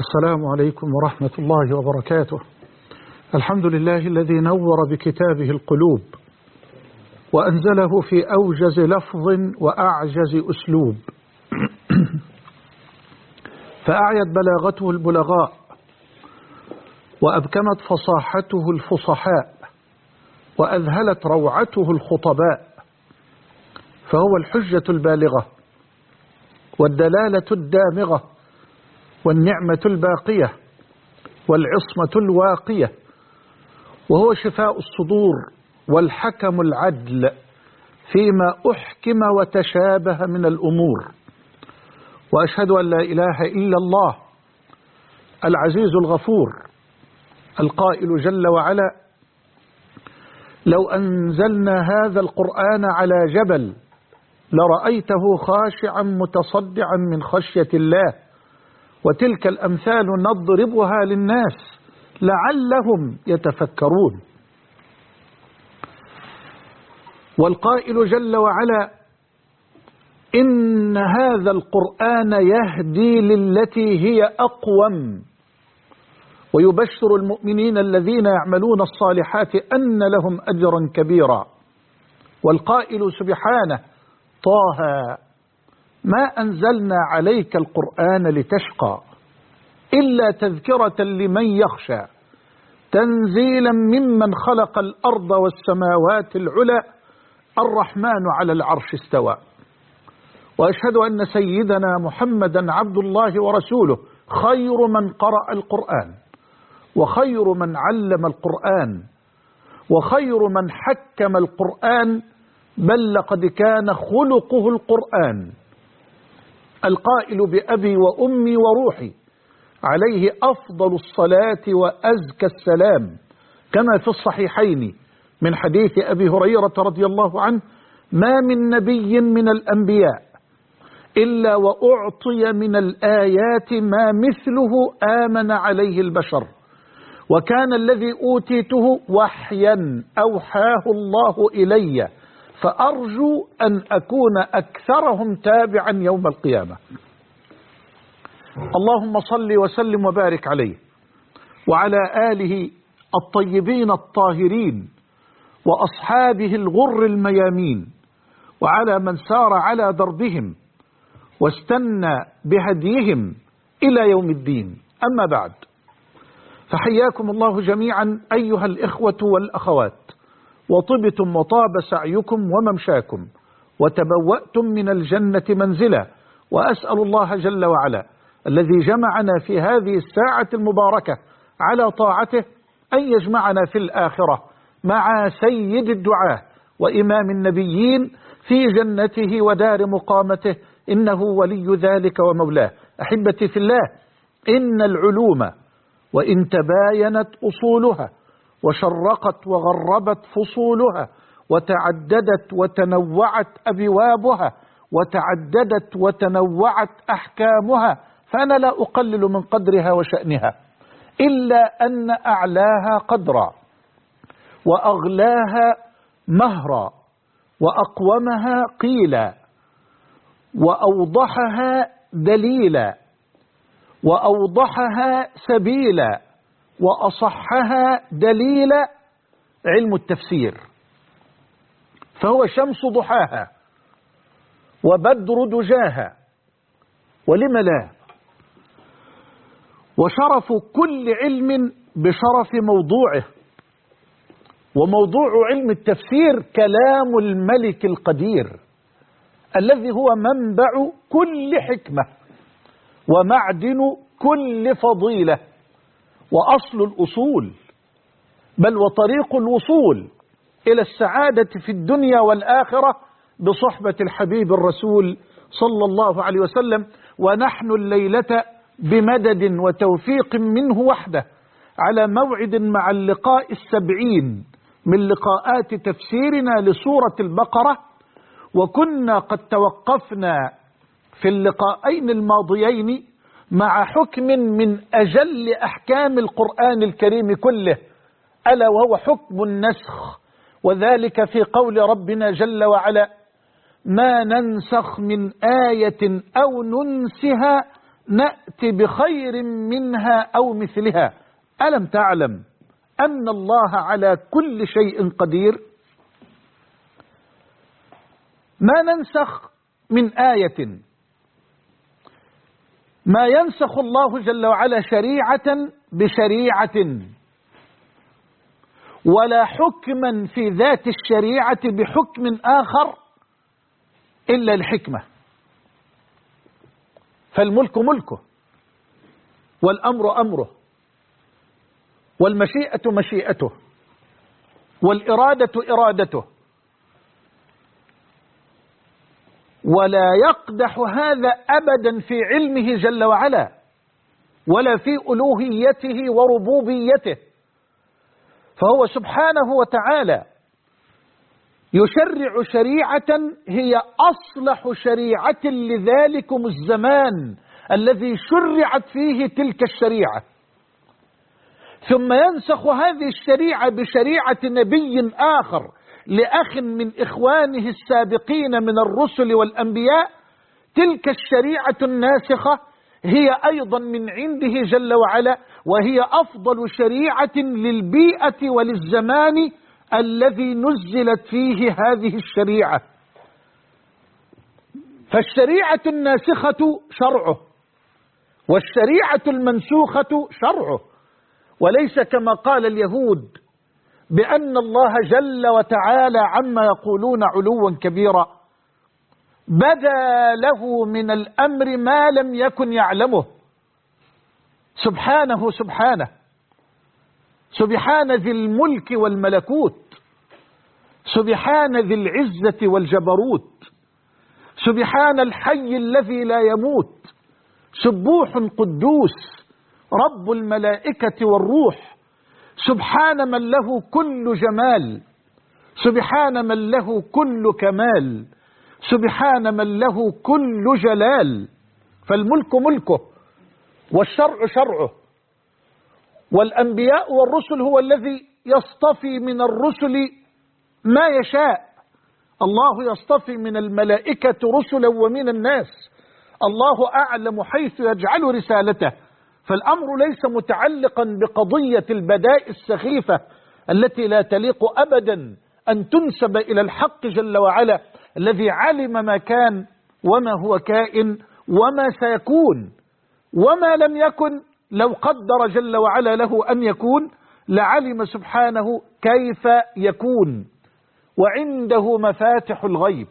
السلام عليكم ورحمة الله وبركاته. الحمد لله الذي نور بكتابه القلوب وأنزله في أوجز لفظ وأعجز أسلوب، فأعيت بلاغته البلغاء وأبكمت فصاحته الفصحاء وأذهلت روعته الخطباء، فهو الحجة البالغة والدلالة الدامغة والنعمة الباقية والعصمة الواقية، وهو شفاء الصدور والحكم العدل فيما أحكم وتشابه من الأمور. وأشهد أن لا إله إلا الله العزيز الغفور القائل جل وعلا: لو أنزلنا هذا القرآن على جبل لرأيته خاشعا متصدعا من خشية الله، وتلك الأمثال نضربها للناس لعلهم يتفكرون. والقائل جل وعلا: إن هذا القرآن يهدي للتي هي أقوم ويبشر المؤمنين الذين يعملون الصالحات أن لهم أجرا كبيرا. والقائل سبحانه: طه ما أنزلنا عليك القرآن لتشقى إلا تذكرة لمن يخشى تنزيلا ممن خلق الأرض والسماوات العلى الرحمن على العرش استوى. وأشهد أن سيدنا محمدا عبد الله ورسوله خير من قرأ القرآن وخير من علم القرآن وخير من حكم القرآن، بل لقد كان خلقه القرآن. القائل بأبي وأمي وروحي عليه أفضل الصلاة وأزكى السلام، كما في الصحيحين من حديث أبي هريرة رضي الله عنه: ما من نبي من الأنبياء إلا وأعطي من الآيات ما مثله آمن عليه البشر، وكان الذي أوتيته وحيا أوحاه الله إلي، فأرجو أن أكون أكثرهم تابعا يوم القيامة. اللهم صل وسلم وبارك عليه وعلى آله الطيبين الطاهرين وأصحابه الغر الميامين، وعلى من سار على دربهم واستنى بهديهم إلى يوم الدين. أما بعد، فحياكم الله جميعا أيها الإخوة والأخوات، وطبتم وطاب سعيكم وممشاكم وتبوأتم من الجنة منزلا. وأسأل الله جل وعلا الذي جمعنا في هذه الساعة المباركة على طاعته أن يجمعنا في الآخرة مع سيد الدعاة وإمام النبيين في جنته ودار مقامته، إنه ولي ذلك ومولاه. أحبتي في الله، إن العلوم وإن تباينت أصولها وشرقت وغربت فصولها وتعددت وتنوعت أبوابها وتعددت وتنوعت أحكامها، فأنا لا أقلل من قدرها وشأنها، إلا أن أعلاها قدرا وأغلاها مهرا وأقومها قيلا وأوضحها دليلا وأوضحها سبيلا وأصحها دليلا علم التفسير، فهو شمس ضحاها وبدر دجاها، ولم لا؟ وشرف كل علم بشرف موضوعه، وموضوع علم التفسير كلام الملك القدير الذي هو منبع كل حكمة ومعدن كل فضيلة وأصل الأصول، بل وطريق الوصول إلى السعادة في الدنيا والآخرة بصحبة الحبيب الرسول صلى الله عليه وسلم. ونحن الليلة بمدد وتوفيق منه وحده على موعد مع اللقاء 70 من لقاءات تفسيرنا لسورة البقرة، وكنا قد توقفنا في اللقاءين الماضيين مع حكم من أجل أحكام القرآن الكريم كله، ألا وهو حكم النسخ، وذلك في قول ربنا جل وعلا: ما ننسخ من آية أو ننسها نأتي بخير منها أو مثلها. ألم تعلم أن الله على كل شيء قدير؟ ما ننسخ من آية، ما ينسخ الله جل وعلا شريعة بشريعة، ولا حكما في ذات الشريعة بحكم آخر إلا الحكمة. فالملك ملكه، والأمر أمره، والمشيئة مشيئته، والإرادة إرادته، ولا يقدح هذا أبدا في علمه جل وعلا، ولا في ألوهيته وربوبيته. فهو سبحانه وتعالى يشرع شريعة هي أصلح شريعة لذلكم الزمان الذي شرعت فيه تلك الشريعة، ثم ينسخ هذه الشريعة بشريعة نبي آخر لأخ من إخوانه السابقين من الرسل والأنبياء. تلك الشريعة الناسخة هي أيضا من عنده جل وعلا، وهي أفضل شريعة للبيئة وللزمان الذي نزلت فيه هذه الشريعة. فالشريعة الناسخة شرعه، والشريعة المنسوخة شرعه، وليس كما قال اليهود بأن الله جل وتعالى عما يقولون علوا كبيرا، بدا له من الأمر ما لم يكن يعلمه. سبحانه سبحانه، سبحان ذي الملك والملكوت، سبحان ذي العزة والجبروت، سبحان الحي الذي لا يموت، سبوح قدوس رب الملائكة والروح، سبحان من له كل جمال، سبحان من له كل كمال، سبحان من له كل جلال. فالملك ملكه، والشرع شرعه، والأنبياء والرسل هو الذي يصطفي من الرسل ما يشاء. الله يصطفي من الملائكة رسلا ومن الناس، الله أعلم حيث يجعل رسالته. فالأمر ليس متعلقا بقضية البدائع السخيفة التي لا تليق أبدا أن تنسب إلى الحق جل وعلا الذي علم ما كان وما هو كائن وما سيكون وما لم يكن. لو قدر جل وعلا له أن يكون لعلم سبحانه كيف يكون. وعنده مفاتح الغيب،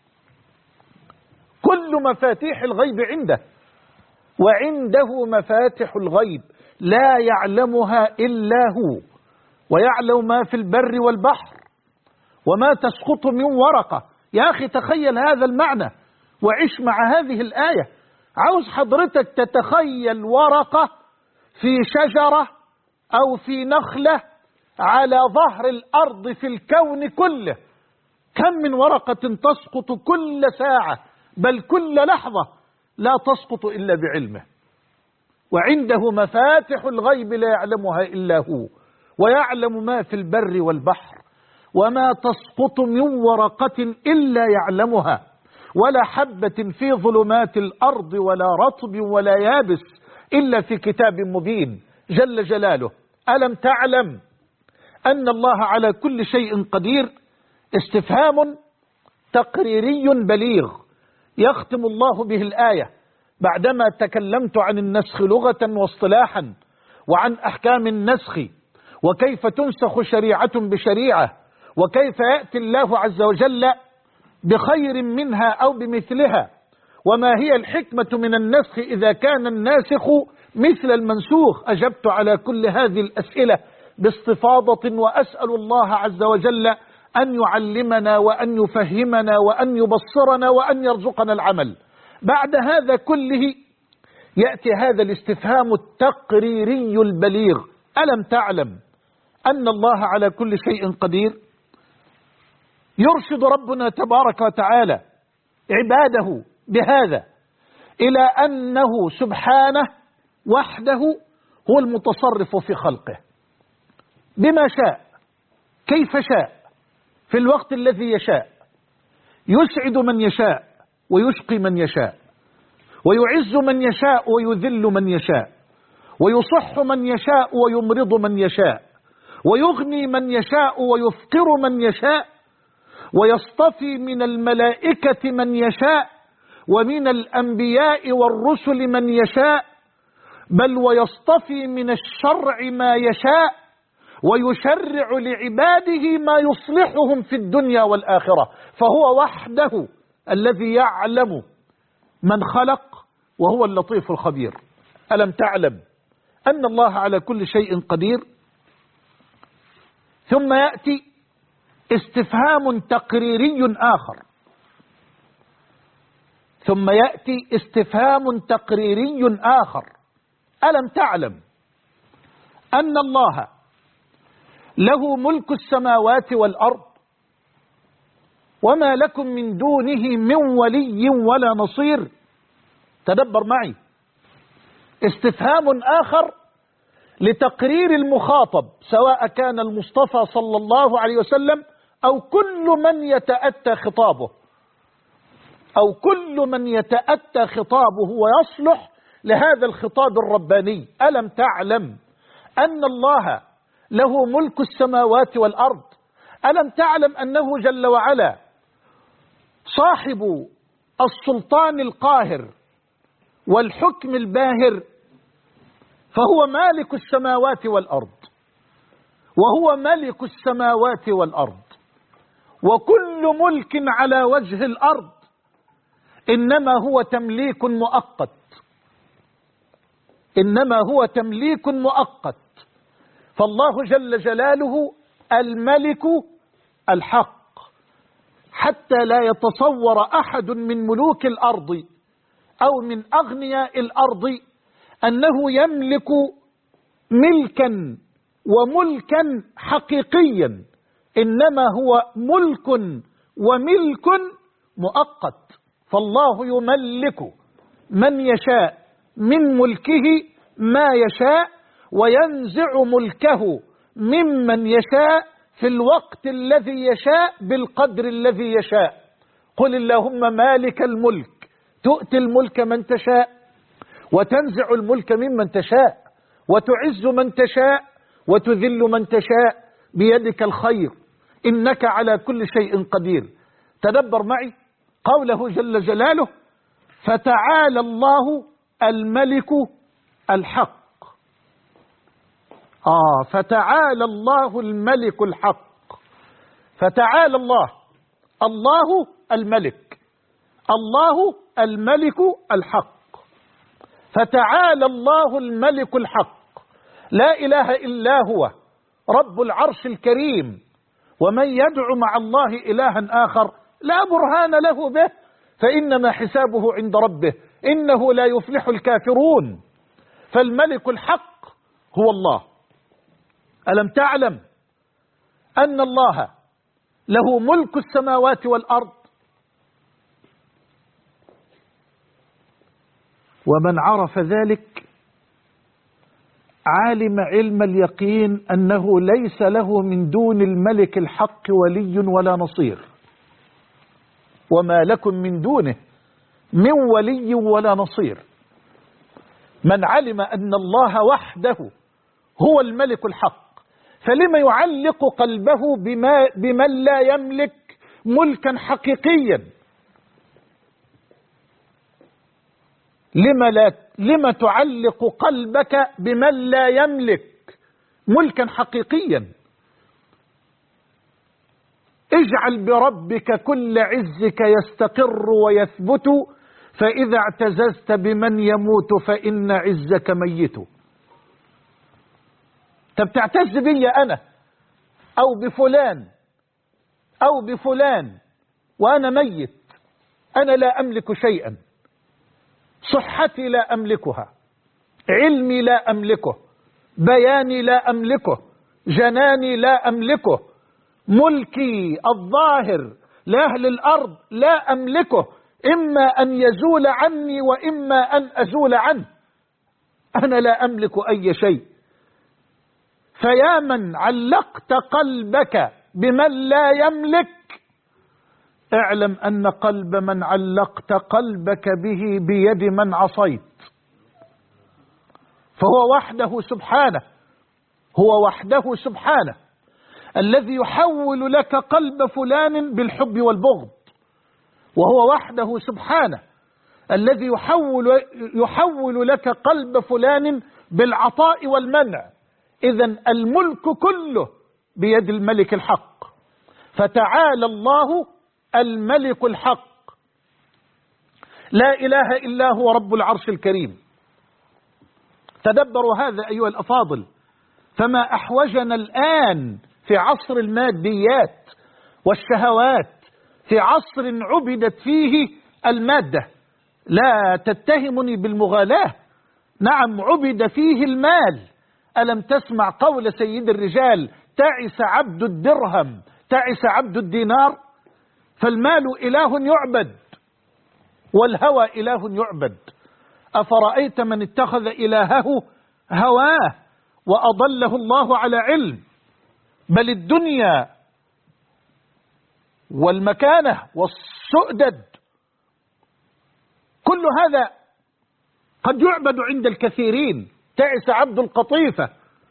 كل مفاتيح الغيب عنده، وعنده مفاتح الغيب لا يعلمها إلا هو، ويعلم ما في البر والبحر وما تسقط من ورقة. يا أخي تخيل هذا المعنى وعيش مع هذه الآية. عاوز حضرتك تتخيل ورقة في شجرة أو في نخلة على ظهر الأرض في الكون كله، كم من ورقة تسقط كل ساعة بل كل لحظة، لا تسقط إلا بعلمه. وعنده مفاتح الغيب لا يعلمها إلا هو، ويعلم ما في البر والبحر وما تسقط من ورقة إلا يعلمها، ولا حبة في ظلمات الأرض ولا رطب ولا يابس إلا في كتاب مبين جل جلاله. ألم تعلم أن الله على كل شيء قدير؟ استفهام تقريري بليغ يختم الله به الآية بعدما تكلمت عن النسخ لغة واصطلاحا، وعن أحكام النسخ، وكيف تنسخ شريعة بشريعة، وكيف يأتي الله عز وجل بخير منها أو بمثلها، وما هي الحكمة من النسخ إذا كان الناسخ مثل المنسوخ. أجبت على كل هذه الأسئلة باستفاضة، وأسأل الله عز وجل أن يعلمنا وأن يفهمنا وأن يبصرنا وأن يرزقنا العمل. بعد هذا كله يأتي هذا الاستفهام التقريري البليغ: ألم تعلم أن الله على كل شيء قدير؟ يرشد ربنا تبارك وتعالى عباده بهذا إلى أنه سبحانه وحده هو المتصرف في خلقه بما شاء كيف شاء في الوقت الذي يشاء، يسعد من يشاء ويشقي من يشاء، ويعز من يشاء ويذل من يشاء، ويصح من يشاء ويمرض من يشاء، ويغني من يشاء ويفقر من يشاء، ويصطفي من الملائكة من يشاء ومن الأنبياء والرسل من يشاء، بل ويصطفي من الشرع ما يشاء، ويشرع لعباده ما يصلحهم في الدنيا والآخرة. فهو وحده الذي يعلم من خلق وهو اللطيف الخبير. ألم تعلم أن الله على كل شيء قدير؟ ثم يأتي استفهام تقريري آخر، ثم يأتي استفهام تقريري آخر: ألم تعلم أن الله له ملك السماوات والأرض وما لكم من دونه من ولي ولا نصير؟ تدبر معي، استفهام آخر لتقرير المخاطب، سواء كان المصطفى صلى الله عليه وسلم أو كل من يتأتى خطابه، أو كل من يتأتى خطابه ويصلح لهذا الخطاب الرباني. ألم تعلم أن الله له ملك السماوات والأرض؟ ألم تعلم أنه جل وعلا صاحب السلطان القاهر والحكم الباهر؟ فهو مالك السماوات والأرض، وهو ملك السماوات والأرض، وكل ملك على وجه الأرض إنما هو تمليك مؤقت، إنما هو تمليك مؤقت. فالله جل جلاله الملك الحق، حتى لا يتصور أحد من ملوك الأرض أو من أغنياء الأرض أنه يملك ملكا وملكا حقيقيا، إنما هو ملك وملك مؤقت. فالله يملك من يشاء من ملكه ما يشاء، وينزع ملكه ممن يشاء في الوقت الذي يشاء بالقدر الذي يشاء. قل اللهم مالك الملك تؤتي الملك من تشاء وتنزع الملك ممن تشاء، وتعز من تشاء وتذل من تشاء، بيدك الخير إنك على كل شيء قدير. تدبر معي قوله جل جلاله: فتعالى الله الملك الحق. فتعالى الله الملك الحق. فتعالى الله، الله الملك، الله الملك الحق. فتعالى الله الملك الحق، لا إله إلا هو رب العرش الكريم. ومن يدعو مع الله إلها آخر لا برهان له به فإنما حسابه عند ربه إنه لا يفلح الكافرون. فالملك الحق هو الله. ألم تعلم أن الله له ملك السماوات والأرض؟ ومن عرف ذلك علم علم اليقين أنه ليس له من دون الملك الحق ولي ولا نصير. وما لكم من دونه من ولي ولا نصير. من علم أن الله وحده هو الملك الحق، فلما يعلق قلبه بمن لا يملك ملكا حقيقيا؟ لما تعلق قلبك بمن لا يملك ملكا حقيقيا؟ اجعل بربك كل عزك يستقر ويثبت، فإذا اعتززت بمن يموت فإن عزك ميت. طب تعتز بي أنا أو بفلان أو بفلان وأنا ميت؟ أنا لا أملك شيئا. صحتي لا أملكها، علمي لا أملكه، بياني لا أملكه، جناني لا أملكه، ملكي الظاهر لأهل الأرض لا أملكه، إما أن يزول عني وإما أن أزول عنه. أنا لا أملك أي شيء. فيا من علقت قلبك بمن لا يملك، اعلم أن قلب من علقت قلبك به بيد من عصيت. فهو وحده سبحانه، هو وحده سبحانه الذي يحول لك قلب فلان بالحب والبغض، وهو وحده سبحانه الذي يحول لك قلب فلان بالعطاء والمنع. إذن الملك كله بيد الملك الحق، فتعالى الله الملك الحق، لا إله إلا هو رب العرش الكريم. تدبروا هذا أيها الأفاضل، فما أحوجنا الآن في عصر الماديات والشهوات، في عصر عبدت فيه المادة. لا تتهمني بالمغالاة، نعم عبد فيه المال. ألم تسمع قول سيد الرجال: تعس عبد الدرهم، تعس عبد الدينار. فالمال إله يعبد والهوى إله يعبد. أفرأيت من اتخذ إلهه هواه وأضله الله على علم. بل الدنيا والمكانة والسؤدد كل هذا قد يعبد عند الكثيرين. تعس عبد القطيفة،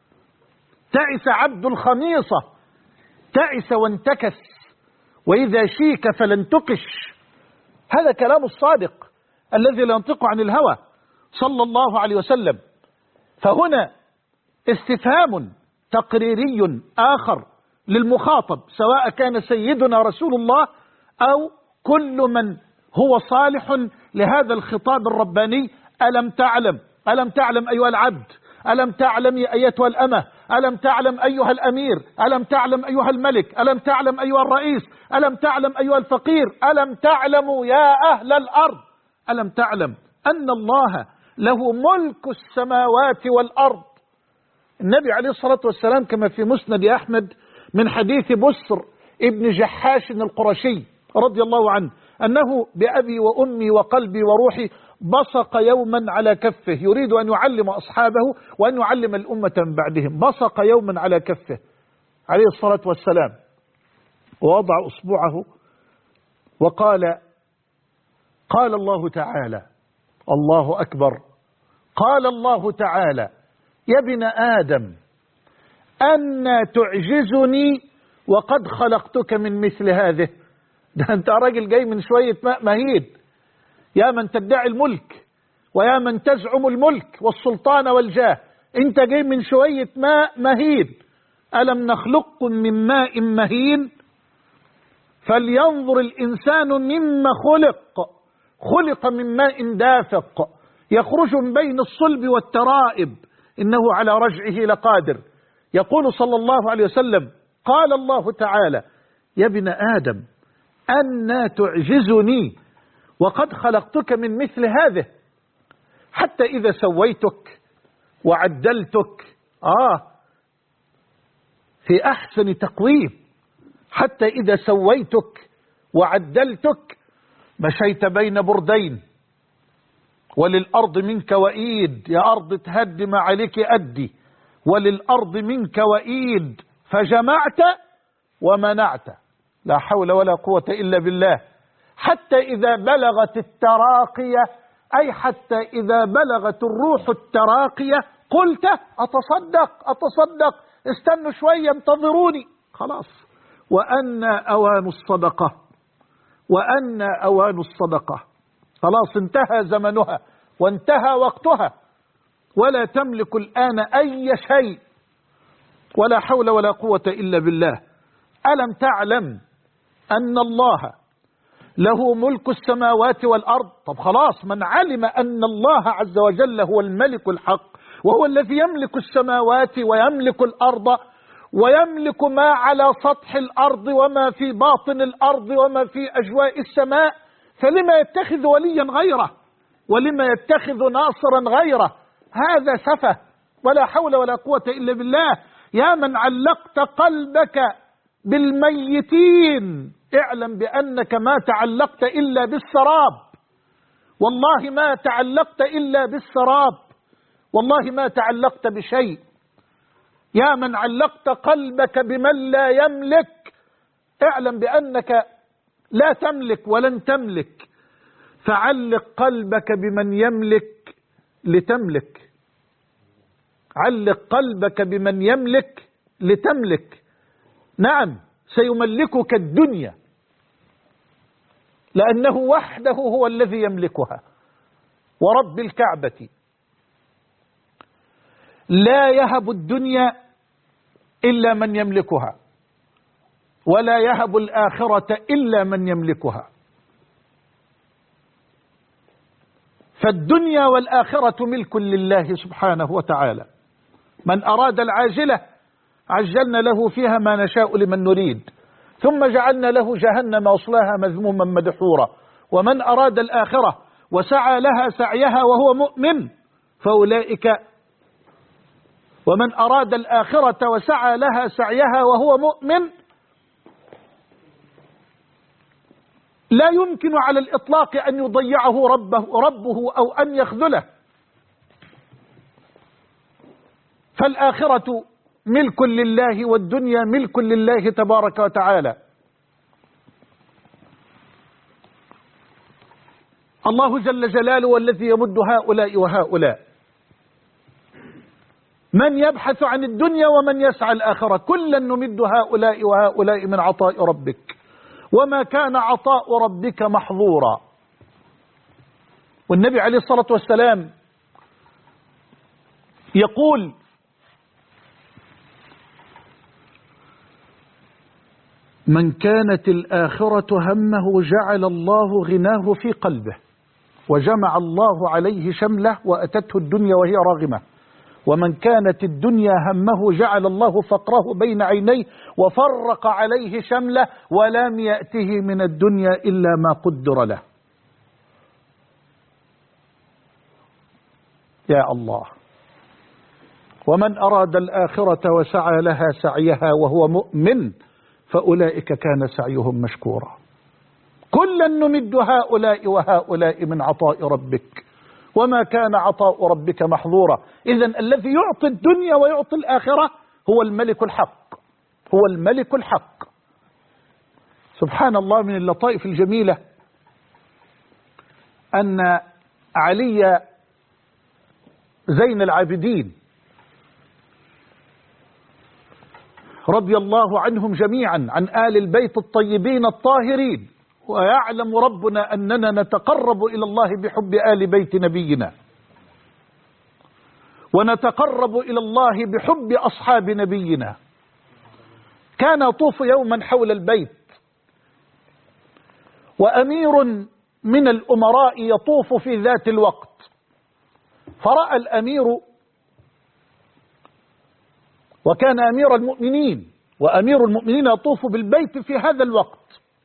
تعس عبد الخميصة، تعس وانتكس، وإذا شيك فلن تقش. هذا كلام الصادق الذي لا ينطق عن الهوى صلى الله عليه وسلم. فهنا استفهام تقريري آخر للمخاطب، سواء كان سيدنا رسول الله أو كل من هو صالح لهذا الخطاب الرباني. ألم تعلم، ألم تعلم أيها العبد، ألم تعلم أيتها الأمة، ألم تعلم أيها الأمير، ألم تعلم أيها الملك، ألم تعلم أيها الرئيس، ألم تعلم أيها الفقير، ألم تعلموا يا أهل الأرض، ألم تعلم أن الله له ملك السماوات والأرض. النبي عليه الصلاة والسلام كما في مسند أحمد من حديث بسر ابن جحاش القرشي رضي الله عنه أنه بأبي وأمي وقلبي وروحي بصق يوما على كفه، يريد أن يعلم أصحابه وأن يعلم الأمة من بعدهم. بصق يوما على كفه عليه الصلاة والسلام ووضع أصبعه وقال: قال الله تعالى، الله أكبر، قال الله تعالى: يا ابن آدم أن تعجزني وقد خلقتك من مثل هذه. ده أنت راجل جاي من شوية ماء مهين، يا من تدعي الملك ويا من تزعم الملك والسلطان والجاه، أنت جاي من شوية ماء مهين. ألم نخلقكم من ماء مهين؟ فلينظر الإنسان مما خلق، خلق من ماء دافق يخرج من بين الصلب والترائب، إنه على رجعه لقادر. يقول صلى الله عليه وسلم: قال الله تعالى: يا ابن آدم أن تعجزني وقد خلقتك من مثل هذه. حتى إذا سويتك وعدلتك في أحسن تقويم، حتى إذا سويتك وعدلتك مشيت بين بردين وللأرض منك وإيد، يا أرض تهدي ما عليك أدي، وللأرض منك وإيد، فجمعت ومنعت، لا حول ولا قوة إلا بالله. حتى إذا بلغت التراقية، أي حتى إذا بلغت الروح التراقية، قلت أتصدق، استنوا شوية انتظروني، خلاص. وأن أوان الصدقة، وأن أوان الصدقة، خلاص انتهى زمنها وانتهى وقتها، ولا تملك الآن أي شيء، ولا حول ولا قوة إلا بالله. ألم تعلم أن الله له ملك السماوات والأرض؟ طب خلاص، من علم أن الله عز وجل هو الملك الحق، وهو الذي يملك السماوات ويملك الأرض ويملك ما على سطح الأرض وما في باطن الأرض وما في أجواء السماء، فلما يتخذ وليا غيره ولما يتخذ ناصرا غيره؟ هذا سفه، ولا حول ولا قوة إلا بالله. يا من علقت قلبك بالميتين، اعلم بأنك ما تعلقت إلا بالسراب، والله ما تعلقت إلا بالسراب، والله ما تعلقت بشيء. يا من علقت قلبك بمن لا يملك، اعلم بأنك لا تملك ولن تملك، فعلق قلبك بمن يملك لتملك. علق قلبك بمن يملك لتملك. نعم سيملكك الدنيا، لأنه وحده هو الذي يملكها. ورب الكعبة لا يهب الدنيا إلا من يملكها، ولا يهب الآخرة إلا من يملكها. فالدنيا والآخرة ملك لله سبحانه وتعالى. من أراد العاجلة عجلنا له فيها ما نشاء لمن نريد، ثم جعلنا له جهنم يصلاها مذموما مدحورا. ومن أراد الآخرة وسعى لها سعيها وهو مؤمن فأولئك، ومن أراد الآخرة وسعى لها سعيها وهو مؤمن لا يمكن على الإطلاق أن يضيعه ربه أو أن يخذله. فالآخرة ملك لله والدنيا ملك لله تبارك وتعالى. الله جل جلاله والذي يمد هؤلاء وهؤلاء، من يبحث عن الدنيا ومن يسعى الآخرة، كلا نمد هؤلاء وهؤلاء من عطاء ربك وما كان عطاء ربك محظورا. والنبي عليه الصلاة والسلام يقول: من كانت الآخرة همه جعل الله غناه في قلبه وجمع الله عليه شمله وأتته الدنيا وهي راغمة. ومن كانت الدنيا همه جعل الله فقره بين عينيه وفرق عليه شمله ولم يأته من الدنيا إلا ما قدر له. يا الله. ومن أراد الآخرة وسعى لها سعيها وهو مؤمن فأولئك كان سعيهم مشكورا. كلا نمد هؤلاء وهؤلاء من عطاء ربك وما كان عطاء ربك محظورا. إذن الذي يعطي الدنيا ويعطي الآخرة هو الملك الحق، هو الملك الحق. سبحان الله. من اللطائف الجميلة أن علي زين العابدين رضي الله عنهم جميعا، عن آل البيت الطيبين الطاهرين، ويعلم ربنا أننا نتقرب إلى الله بحب آل بيت نبينا، ونتقرب إلى الله بحب أصحاب نبينا. كان يطوف يوما حول البيت، وأمير من الأمراء يطوف في ذات الوقت، فرأى الأمير، وكان أمير المؤمنين، وأمير المؤمنين يطوف بالبيت في هذا الوقت،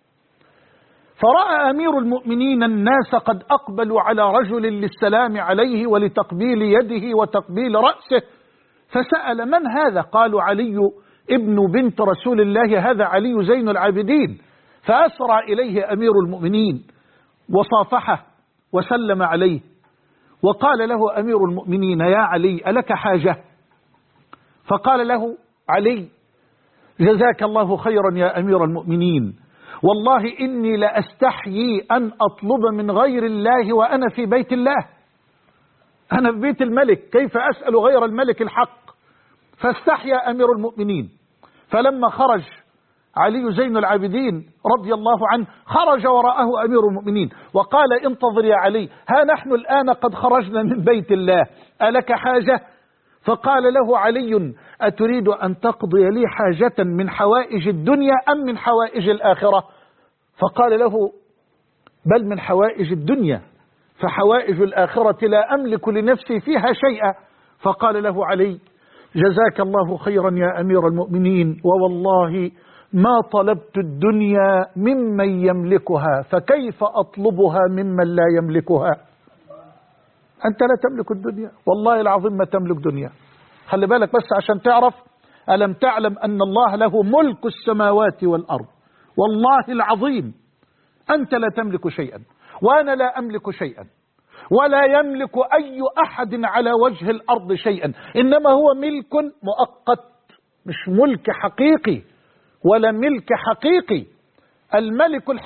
فرأى أمير المؤمنين الناس قد أقبلوا على رجل للسلام عليه ولتقبيل يده وتقبيل رأسه، فسأل: من هذا؟ قالوا: علي ابن بنت رسول الله، هذا علي زين العابدين. فأسرع إليه أمير المؤمنين وصافحه وسلم عليه، وقال له أمير المؤمنين: يا علي ألك حاجة؟ فقال له علي: جزاك الله خيرا يا أمير المؤمنين، والله إني لأستحيي أن أطلب من غير الله وأنا في بيت الله، أنا في بيت الملك، كيف أسأل غير الملك الحق؟ فاستحيا أمير المؤمنين. فلما خرج علي زين العابدين رضي الله عنه خرج وراءه أمير المؤمنين وقال: انتظر يا علي، ها نحن الآن قد خرجنا من بيت الله، ألك حاجة؟ فقال له علي: أتريد أن تقضي لي حاجة من حوائج الدنيا أم من حوائج الآخرة؟ فقال له: بل من حوائج الدنيا، فحوائج الآخرة لا أملك لنفسي فيها شيئا. فقال له علي: جزاك الله خيرا يا أمير المؤمنين، ووالله ما طلبت الدنيا ممن يملكها، فكيف أطلبها ممن لا يملكها؟ أنت لا تملك الدنيا، والله العظيم ما تملك دنيا. خلي بالك بس عشان تعرف، ألم تعلم أن الله له ملك السماوات والأرض؟ والله العظيم أنت لا تملك شيئا، وأنا لا أملك شيئا، ولا يملك أي أحد على وجه الأرض شيئا، إنما هو ملك مؤقت، مش ملك حقيقي ولا ملك حقيقي. الملك الحق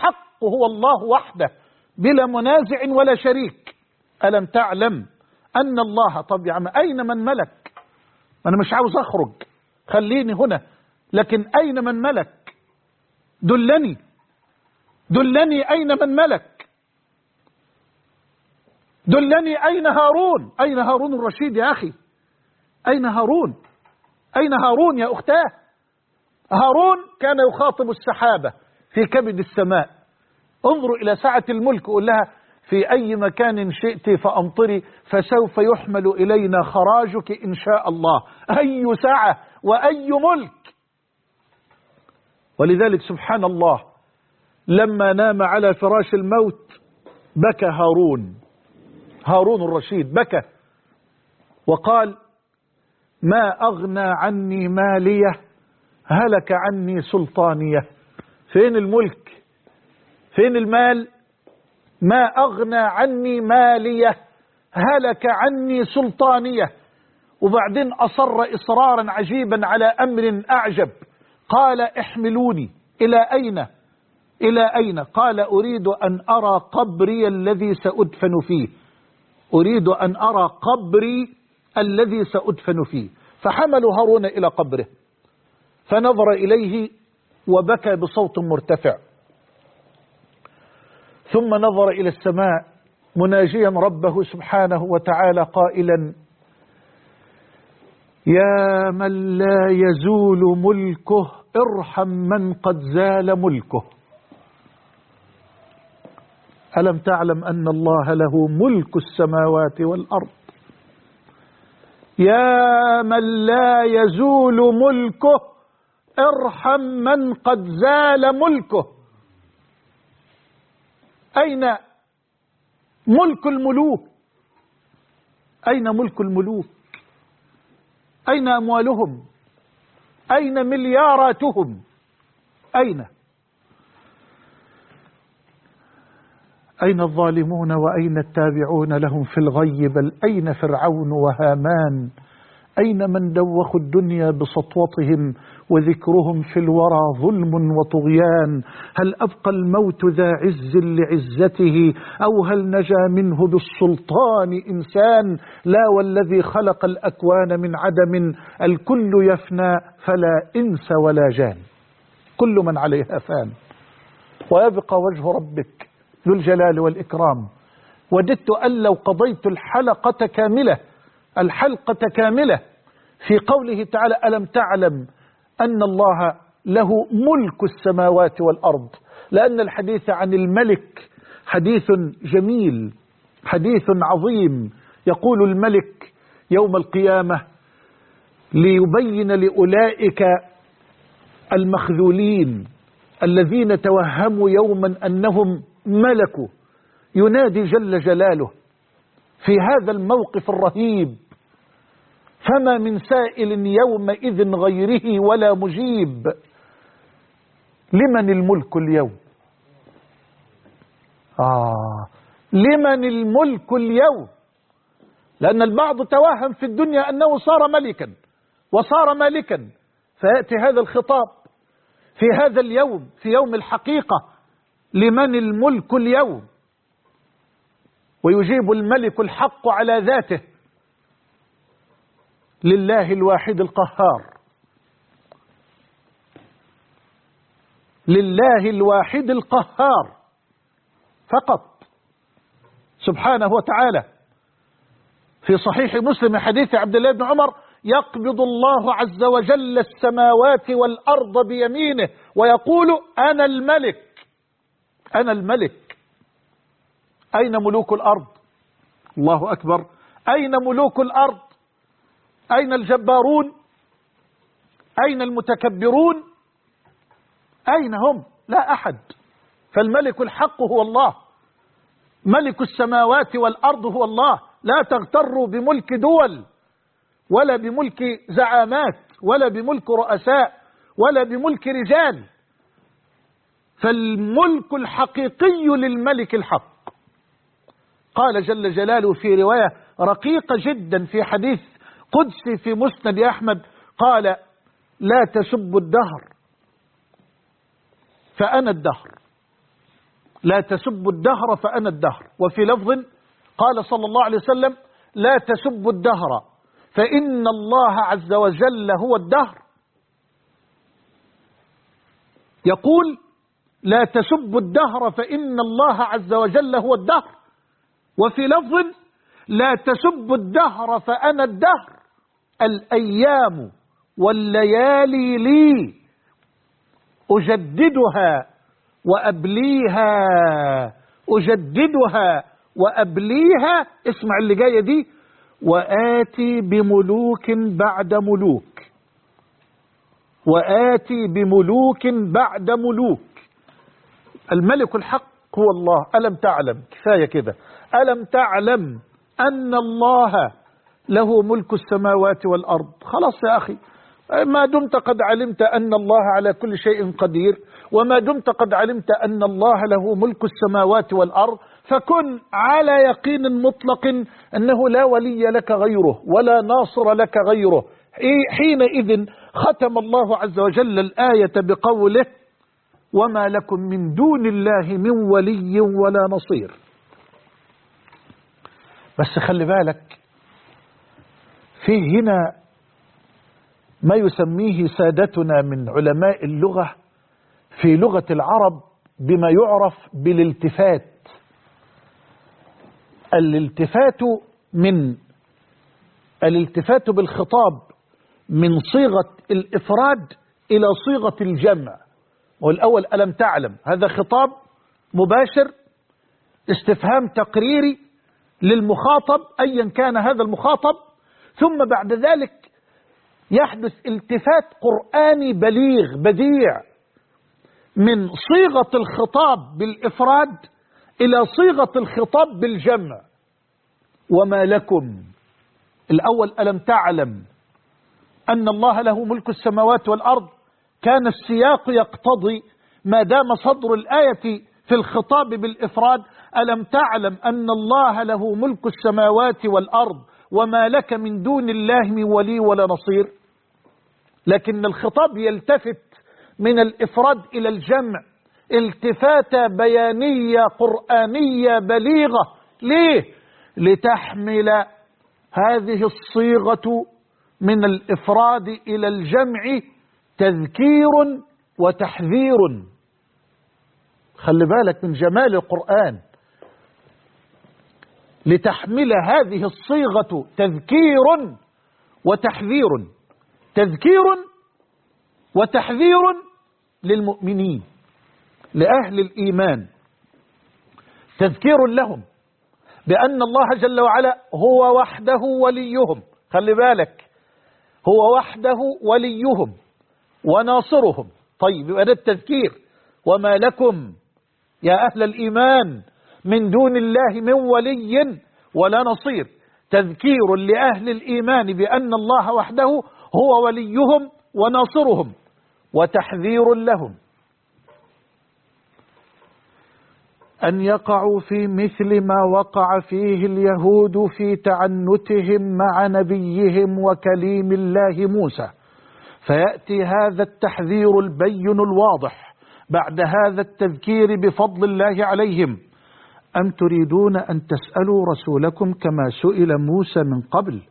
هو الله وحده بلا منازع ولا شريك. ألم تعلم أن الله، طب يا عم أين من ملك؟ أنا مش عاوز أخرج، خليني هنا، لكن أين من ملك؟ دلني أين من ملك؟ دلني أين هارون؟ أين هارون الرشيد يا أخي؟ أين هارون؟ أين هارون يا أختاه؟ هارون كان يخاطب السحابة في كبد السماء، انظروا إلى سعة الملك، قل لها في أي مكان شئت فأمطري فسوف يحمل إلينا خراجك إن شاء الله. أي سعة وأي ملك! ولذلك سبحان الله لما نام على فراش الموت بكى هارون الرشيد، بكى وقال: ما أغنى عني مالية، هلك عني سلطانية. فين الملك؟ فين المال؟ ما أغنى عني مالية، هلك عني سلطانية. وبعدين أصر إصرارا عجيبا على أمر أعجب، قال: احملوني إلى أين؟ إلى أين؟ قال: أريد أن أرى قبري الذي سأدفن فيه، أريد أن أرى قبري الذي سأدفن فيه. فحملوا هارون إلى قبره، فنظر إليه وبكى بصوت مرتفع، ثم نظر إلى السماء مناجيا ربه سبحانه وتعالى قائلا: يا من لا يزول ملكه ارحم من قد زال ملكه. ألم تعلم أن الله له ملك السماوات والأرض؟ يا من لا يزول ملكه ارحم من قد زال ملكه. أين ملك الملوك؟ أين ملك الملوك؟ أين أموالهم؟ أين ملياراتهم؟ أين الظالمون وأين التابعون لهم في الغي؟ بل أين فرعون وهامان؟ أين من دوخوا الدنيا بسطوتهم وذكرهم في الورى ظلم وطغيان؟ هل أبقى الموت ذا عز لعزته، أو هل نجا منه بالسلطان إنسان؟ لا، والذي خلق الأكوان من عدم، الكل يفنى فلا إنس ولا جان، كل من عليها فان، ويبقى وجه ربك ذو الجلال والإكرام. وددت أن لو قضيت الحلقة كاملة في قوله تعالى: ألم تعلم أن الله له ملك السماوات والأرض، لأن الحديث عن الملك حديث جميل، حديث عظيم. يقول الملك يوم القيامة ليبين لأولئك المخذولين الذين توهموا يوما أنهم ملكوا، ينادي جل جلاله في هذا الموقف الرهيب: فما من سائل يومئذ غيره ولا مجيب. لمن الملك اليوم؟ لمن الملك اليوم؟ لأن البعض توهم في الدنيا أنه صار ملكا وصار مالكا، فيأتي هذا الخطاب في هذا اليوم، في يوم الحقيقة: لمن الملك اليوم؟ ويجيب الملك الحق على ذاته: لله الواحد القهار، لله الواحد القهار فقط سبحانه وتعالى. في صحيح مسلم حديث عبد الله بن عمر: يقبض الله عز وجل السماوات والأرض بيمينه ويقول: أنا الملك، أنا الملك. أين ملوك الأرض؟ الله أكبر. أين ملوك الأرض؟ أين الجبارون؟ أين المتكبرون؟ أين هم؟ لا أحد. فالملك الحق هو الله، ملك السماوات والأرض هو الله. لا تغتروا بملك دول، ولا بملك زعامات، ولا بملك رؤساء، ولا بملك رجال. فالملك الحقيقي للملك الحق. قال جل جلاله في رواية رقيقة جدا في حديث قدسي في مسند أحمد، قال: لا تسبوا الدهر فأنا الدهر. لا تسبوا الدهر فأنا الدهر. وفي لفظ قال صلى الله عليه وسلم لا تسبوا الدهر فإن الله عز وجل هو الدهر. يقول لا تسبوا الدهر فإن الله عز وجل هو الدهر. وفي لفظ لا تسبوا الدهر فأنا الدهر، الأيام والليالي لي أجددها وأبليها، أجددها وأبليها. اسمع اللي جاية دي، وآتي بملوك بعد ملوك، وآتي بملوك بعد ملوك. الملك الحق هو الله. ألم تعلم، كفاية كده، ألم تعلم أن الله له ملك السماوات والأرض؟ خلاص يا أخي، ما دمت قد علمت أن الله على كل شيء قدير، وما دمت قد علمت أن الله له ملك السماوات والأرض، فكن على يقين مطلق أنه لا ولي لك غيره ولا ناصر لك غيره. حينئذ ختم الله عز وجل الآية بقوله وما لكم من دون الله من ولي ولا نصير. بس خلي بالك، فيه هنا ما يسميه سادتنا من علماء اللغة في لغة العرب بما يعرف بالالتفات. الالتفات بالخطاب من صيغة الإفراد إلى صيغة الجمع. والأول ألم تعلم، هذا خطاب مباشر، استفهام تقريري للمخاطب أيا كان هذا المخاطب، ثم بعد ذلك يحدث التفات قرآني بليغ بديع من صيغة الخطاب بالإفراد إلى صيغة الخطاب بالجمع. وما لكم، الأول ألم تعلم أن الله له ملك السماوات والأرض، كان السياق يقتضي ما دام صدر الآية في الخطاب بالإفراد ألم تعلم أن الله له ملك السماوات والأرض وما لك من دون الله من ولي ولا نصير. لكن الخطاب يلتفت من الإفراد إلى الجمع التفاتة بيانية قرآنية بليغة. ليه؟ لتحمل هذه الصيغة من الإفراد إلى الجمع تذكير وتحذير. خلي بالك من جمال القرآن، لتحمل هذه الصيغة تذكير وتحذير، تذكير وتحذير للمؤمنين لأهل الإيمان، تذكير لهم بأن الله جل وعلا هو وحده وليهم. خلي بالك، هو وحده وليهم وناصرهم. طيب يبقى ده التذكير. وما لكم يا أهل الإيمان من دون الله من ولي ولا نصير، تذكير لأهل الإيمان بأن الله وحده هو وليهم وناصرهم، وتحذير لهم أن يقعوا في مثل ما وقع فيه اليهود في تعنتهم مع نبيهم وكليم الله موسى. فيأتي هذا التحذير البين الواضح بعد هذا التذكير بفضل الله عليهم. أم تريدون أن تسألوا رسولكم كما سئل موسى من قبل؟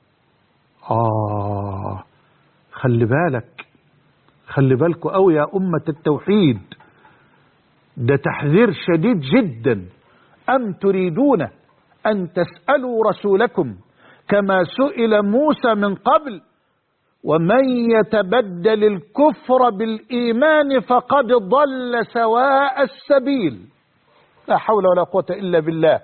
خلي بالكوا أو يا أمة التوحيد، ده تحذير شديد جدا. أم تريدون أن تسألوا رسولكم كما سئل موسى من قبل ومن يتبدل الكفر بالإيمان فقد ضل سواء السبيل. لا حول ولا قوة إلا بالله.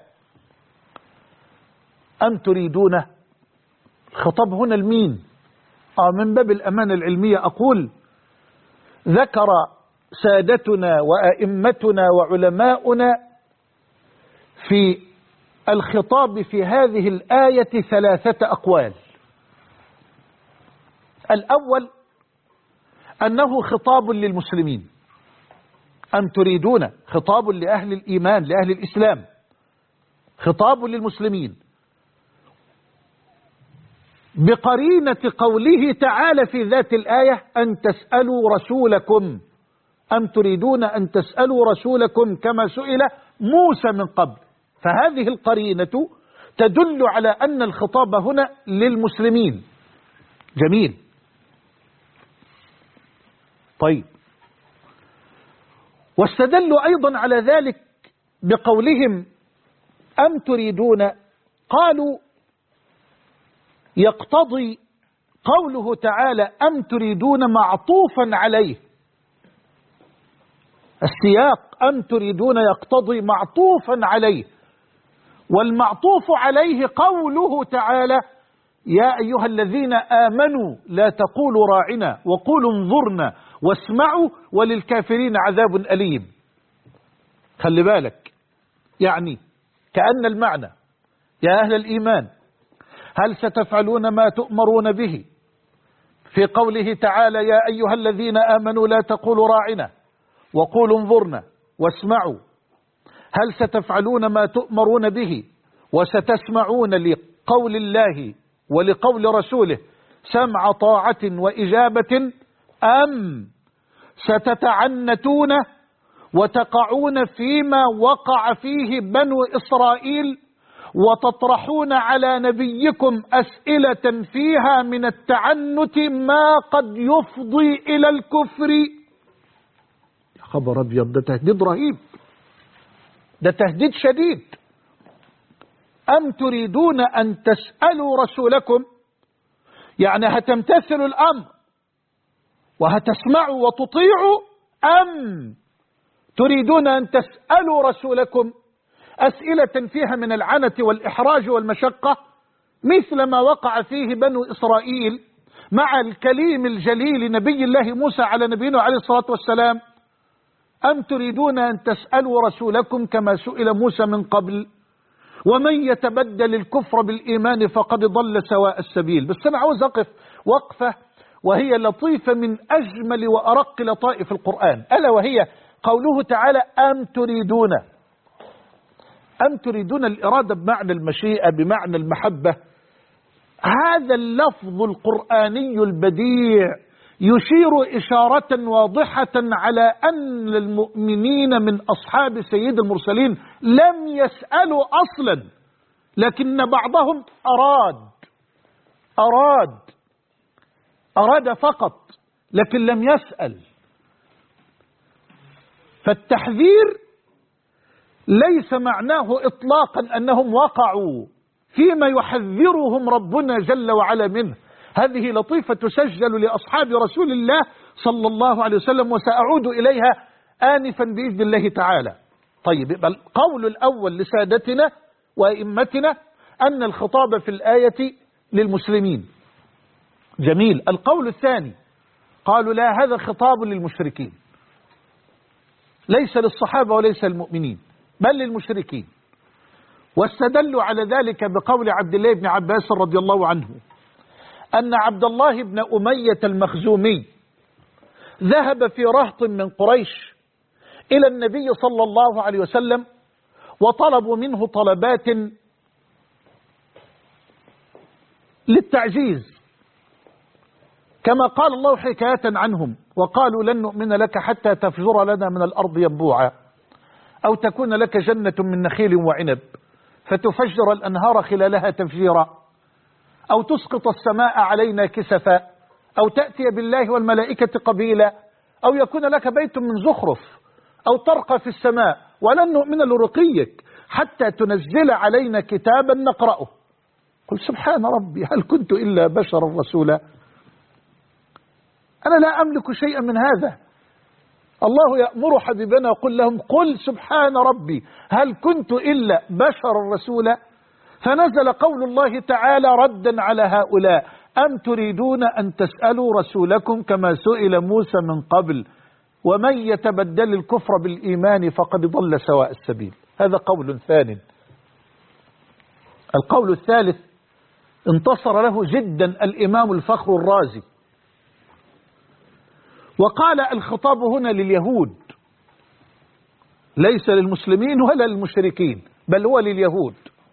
أم تريدون، الخطاب هنا المين؟ من باب الأمانة العلمية أقول ذكر سادتنا وأئمتنا وعلماؤنا في الخطاب في هذه الآية 3 أقوال. الأول أنه خطاب للمسلمين، أم تريدون خطاب لأهل الإيمان لأهل الإسلام، خطاب للمسلمين بقرينة قوله تعالى في ذات الآية أن تسألوا رسولكم أم تريدون أن تسألوا رسولكم كما سئل موسى من قبل. فهذه القرينة تدل على أن الخطاب هنا للمسلمين. جميل. طيب، واستدلوا أيضا على ذلك بقولهم أم تريدون، قالوا يقتضي قوله تعالى أم تريدون معطوفا عليه، السياق أم تريدون يقتضي معطوفا عليه، والمعطوف عليه قوله تعالى يا أيها الذين آمنوا لا تقولوا راعنا وقولوا انظرنا واسمعوا وللكافرين عذاب أليم. خلي بالك، يعني كأن المعنى يا أهل الإيمان هل ستفعلون ما تؤمرون به في قوله تعالى يا أيها الذين آمنوا لا تقولوا راعنا وقولوا انظرنا واسمعوا، هل ستفعلون ما تؤمرون به وستسمعون لقول الله ولقول رسوله سمع طاعة وإجابة، أم ستتعنتون وتقعون فيما وقع فيه بنو إسرائيل وتطرحون على نبيكم أسئلة فيها من التعنت ما قد يفضي إلى الكفر؟ يا خبر أبيض، ده تهديد رهيب، ده تهديد شديد. أم تريدون أن تسألوا رسولكم، يعني هتمتثلوا الأمر وهتسمعوا وتطيعوا، أم تريدون أن تسألوا رسولكم أسئلة فيها من العنت والإحراج والمشقة مثل ما وقع فيه بنو إسرائيل مع الكليم الجليل نبي الله موسى على نبينا عليه الصلاة والسلام؟ أم تريدون أن تسألوا رسولكم كما سئل موسى من قبل ومن يتبدل الكفر بالإيمان فقد ضل سواء السبيل. بس أنا عاوز أقف وقفة وهي لطيفة من أجمل وأرق لطائف القرآن، ألا وهي قوله تعالى أم تريدون الإرادة بمعنى المشيئة بمعنى المحبة. هذا اللفظ القرآني البديع يشير إشارة واضحة على أن المؤمنين من أصحاب سيد المرسلين لم يسألوا أصلا، لكن بعضهم أراد فقط لكن لم يسأل. فالتحذير ليس معناه إطلاقا أنهم وقعوا فيما يحذرهم ربنا جل وعلا منه. هذه لطيفة تسجل لأصحاب رسول الله صلى الله عليه وسلم وسأعود إليها آنفا بإذن الله تعالى. طيب، يبقى القول الأول لسادتنا وأئمتنا أن الخطاب في الآية للمسلمين. جميل. القول الثاني قالوا لا، هذا خطاب للمشركين، ليس للصحابة وليس للمؤمنين بل للمشركين. واستدلوا على ذلك بقول عبد الله بن عباس رضي الله عنه أن عبد الله بن أمية المخزومي ذهب في رهط من قريش إلى النبي صلى الله عليه وسلم وطلبوا منه طلبات للتعجيز كما قال الله حكاية عنهم وقالوا لن نؤمن لك حتى تفجر لنا من الأرض ينبوعا أو تكون لك جنة من نخيل وعنب فتفجر الأنهار خلالها تفجيرا أو تسقط السماء علينا كسفا أو تأتي بالله والملائكة قبيلا أو يكون لك بيت من زخرف أو ترقى في السماء ولن نؤمن لرقيك حتى تنزل علينا كتابا نقرأه. قل سبحان ربي هل كنت إلا بشرا رسولا. أنا لا أملك شيئا من هذا. الله يأمر حبيبنا وقل لهم قل سبحان ربي هل كنت إلا بشرا رسولا. فنزل قول الله تعالى ردا على هؤلاء أم تريدون أن تسألوا رسولكم كما سئل موسى من قبل ومن يتبدل الكفر بالإيمان فقد ضل سواء السبيل. هذا قول ثاني. القول الثالث انتصر له جدا الإمام الفخر الرازي وقال الخطاب هنا لليهود ليس للمسلمين ولا للمشركين بل هو لليهود.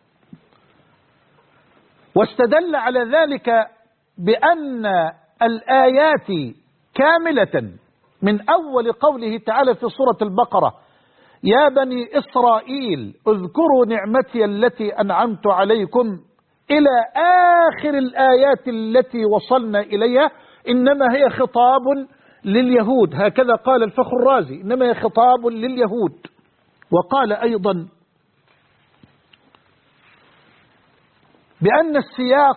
واستدل على ذلك بأن الآيات كاملة من أول قوله تعالى في سورة البقرة: يا بني إسرائيل اذكروا نعمتي التي أنعمت عليكم، إلى آخر الآيات التي وصلنا إليها، إنما هي خطاب لليهود. هكذا قال الفخر الرازي، إنما هي خطاب لليهود. وقال أيضا بأن السياق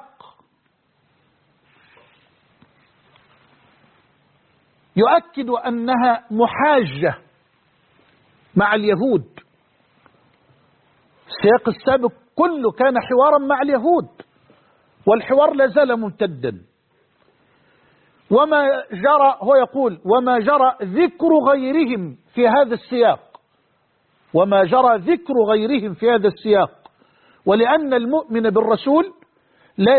يؤكد أنها محاجة مع اليهود. السياق السابق كله كان حوارا مع اليهود، والحوار لا زال ممتدا. وما جرى، هو يقول: وما جرى ذكر غيرهم في هذا السياق، وما جرى ذكر غيرهم في هذا السياق، ولأن المؤمن بالرسول لا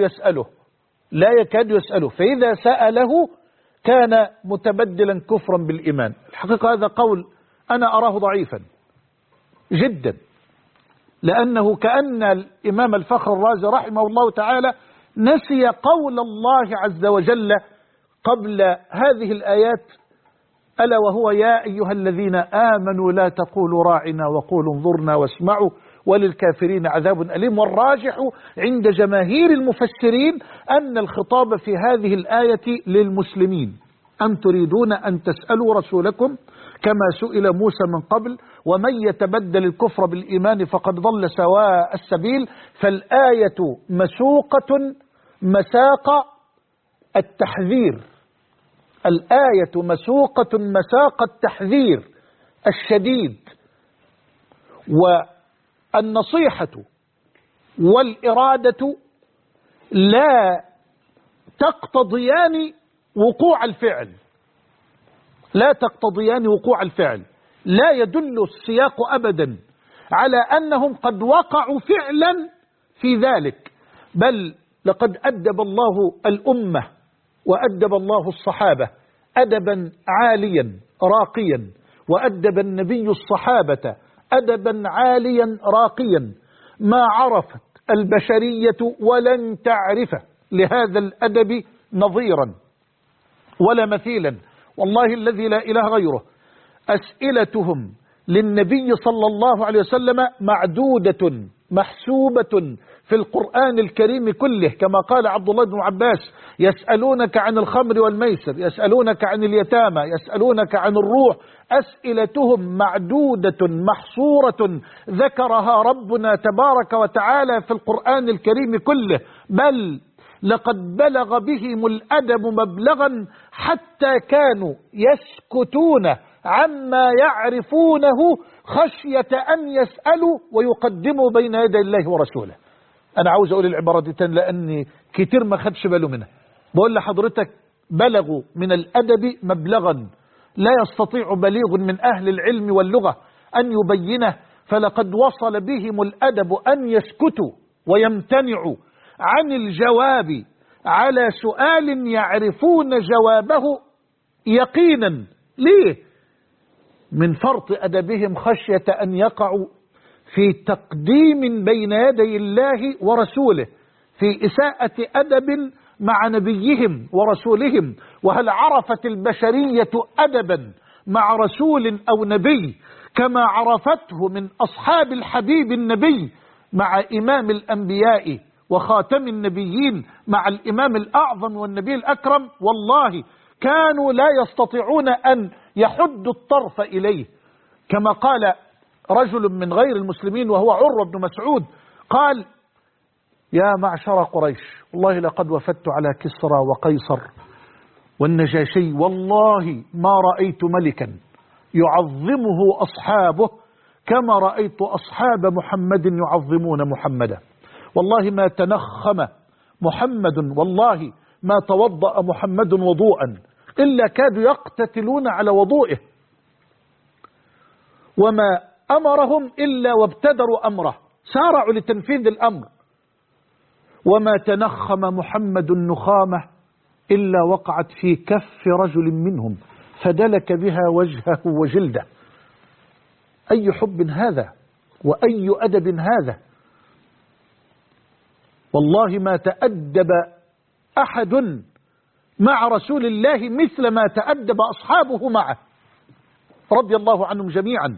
يكاد يسأله، فإذا سأله كان متبدلا كفرا بالإيمان. الحقيقة هذا قول أنا أراه ضعيفا جدا، لأنه كأن الإمام الفخر الرازي رحمه الله تعالى نسي قول الله عز وجل قبل هذه الآيات، ألا وهو: يا أيها الذين آمنوا لا تقولوا راعنا وقولوا انظرنا واسمعوا وللكافرين عذاب أليم. والراجح عند جماهير المفسرين أن الخطاب في هذه الآية للمسلمين: أم تريدون أن تسألوا رسولكم كما سئل موسى من قبل ومن يتبدل الكفر بالإيمان فقد ضل سواء السبيل. فالآية مسوقة مساق التحذير، الآية مسوقة مساق التحذير الشديد، والنصيحة والإرادة لا تقتضيان وقوع الفعل، لا يدل السياق أبدا على أنهم قد وقعوا فعلا في ذلك، بل لقد أدب الله الأمة وأدب الله الصحابة أدبا عاليا راقيا، وأدب النبي الصحابة أدبا عاليا راقيا ما عرفت البشرية ولن تعرف لهذا الأدب نظيرا ولا مثيلا. والله الذي لا إله غيره أسئلتهم للنبي صلى الله عليه وسلم معدودة محسوبة في القرآن الكريم كله، كما قال عبد الله بن عباس: يسألونك عن الخمر والميسر، يسألونك عن اليتامى، يسألونك عن الروح. أسئلتهم معدودة محصورة ذكرها ربنا تبارك وتعالى في القرآن الكريم كله، بل لقد بلغ بهم الأدب مبلغا حتى كانوا يسكتون عما يعرفونه خشية أن يسألوا ويقدموا بين يدي الله ورسوله. أنا عاوز أقول العبارة دي تاني لأني كتير ما خدش باله منها. بقول لحضرتك: بلغوا من الأدب مبلغا لا يستطيع بليغ من أهل العلم واللغة أن يبينه، فلقد وصل بهم الأدب أن يسكتوا ويمتنعوا عن الجواب على سؤال يعرفون جوابه يقينا. ليه؟ من فرط أدبهم خشية أن يقعوا في تقديم بين يدي الله ورسوله، في إساءة أدب مع نبيهم ورسولهم. وهل عرفت البشرية أدبا مع رسول أو نبي كما عرفته من أصحاب الحبيب النبي مع إمام الأنبياء وخاتم النبيين مع الإمام الأعظم والنبي الأكرم؟ والله كانوا لا يستطيعون أن يحدوا الطرف إليه. كما قال رجل من غير المسلمين وهو عروة بن مسعود، قال: يا معشر قريش، والله لقد وفدت على كسرى وقيصر والنجاشي، والله ما رأيت ملكا يعظمه أصحابه كما رأيت أصحاب محمد يعظمون محمدا. والله ما تنخم محمد، والله ما توضأ محمد وضوءا إلا كادوا يقتتلون على وضوئه، وما أمرهم إلا وابتدروا أمره، سارعوا لتنفيذ الأمر. وما تنخم محمد النخامة إلا وقعت في كف رجل منهم فدلك بها وجهه وجلده. أي حب هذا وأي أدب هذا! والله ما تأدب أحد مع رسول الله مثل ما تأدب أصحابه معه رضي الله عنهم جميعا.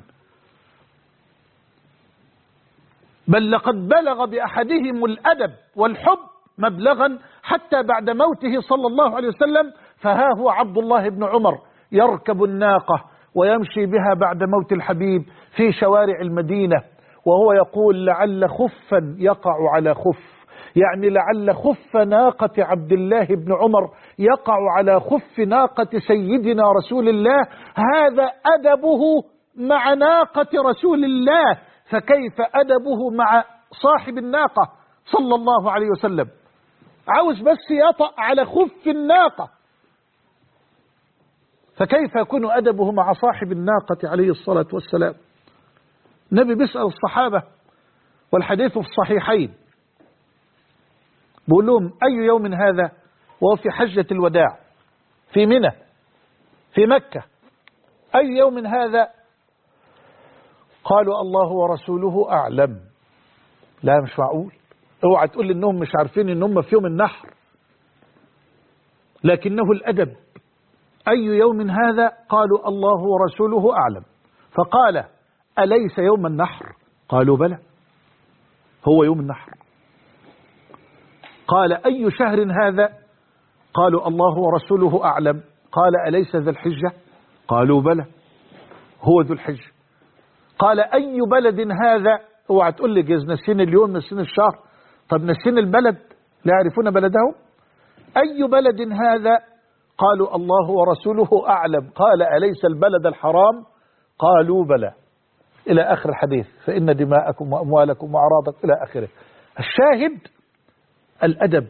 بل لقد بلغ بأحدهم الأدب والحب مبلغا حتى بعد موته صلى الله عليه وسلم، فها هو عبد الله بن عمر يركب الناقة ويمشي بها بعد موت الحبيب في شوارع المدينة، وهو يقول لعل خفا يقع على خف، يعني لعل خف ناقة عبد الله بن عمر يقع على خف ناقة سيدنا رسول الله. هذا أدبه مع ناقة رسول الله، فكيف أدبه مع صاحب الناقة صلى الله عليه وسلم؟ عاوز بس يطأ على خف الناقة، فكيف يكون أدبه مع صاحب الناقة عليه الصلاة والسلام؟ النبي بيسأل الصحابة والحديث في الصحيحين، بقول لهم أي يوم هذا؟ وهو في حجة الوداع في منى في مكة. أي يوم هذا؟ قالوا الله ورسوله أعلم. لا مش معقول، اوعى تقول لي انهم مش عارفين انهم في يوم النحر، لكنه الأدب. أي يوم هذا؟ قالوا الله ورسوله أعلم. فقال أليس يوم النحر؟ قالوا بلى هو يوم النحر. قال أي شهر هذا؟ قالوا الله ورسوله أعلم. قال أليس ذو الحجة؟ قالوا بلى هو ذو الحجة. قال أي بلد هذا؟ اوعى تقول لي جاز نسين اليوم نسين الشهر، طب نسين البلد لا يعرفون بلدهم؟ أي بلد هذا؟ قالوا الله ورسوله أعلم. قال أليس البلد الحرام؟ قالوا بلى، إلى آخر الحديث، فإن دماءكم وأموالكم وأعراضكم إلى آخره. الشاهد الأدب.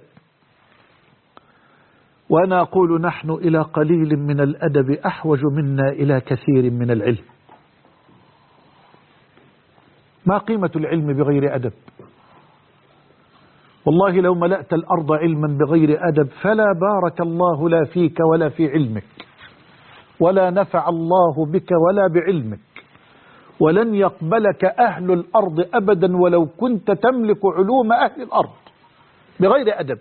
وأنا أقول نحن إلى قليل من الأدب أحوج منا إلى كثير من العلم. ما قيمة العلم بغير أدب؟ والله لو ملأت الأرض علما بغير أدب فلا بارك الله لا فيك ولا في علمك، ولا نفع الله بك ولا بعلمك، ولن يقبلك أهل الأرض أبدا ولو كنت تملك علوم أهل الأرض بغير أدب.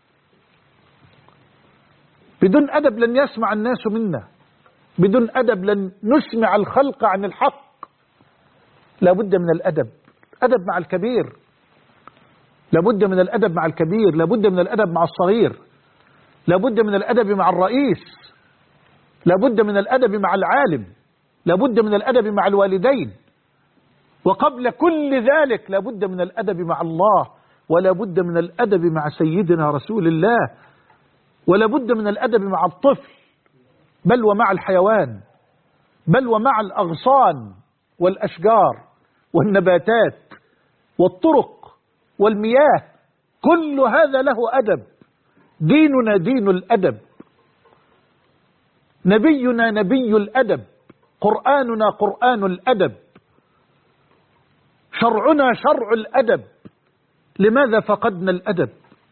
بدون أدب لن يسمع الناس منا، بدون أدب لن نسمع الخلق عن الحق. لابد من الأدب، أدب مع الكبير، لابد من الأدب مع الكبير، لابد من الأدب مع الصغير، لابد من الأدب مع الرئيس، لابد من الأدب مع العالم، لابد من الأدب مع الوالدين، وقبل كل ذلك لابد من الأدب مع الله، ولابد من الأدب مع سيدنا رسول الله، ولابد من الأدب مع الطفل، بل ومع الحيوان، بل ومع الأغصان والأشجار والنباتات والطرق والمياه. كل هذا له أدب. ديننا دين الأدب، نبينا نبي الأدب، قرآننا قرآن الأدب، شرعنا شرع الأدب. لماذا فقدنا الأدب؟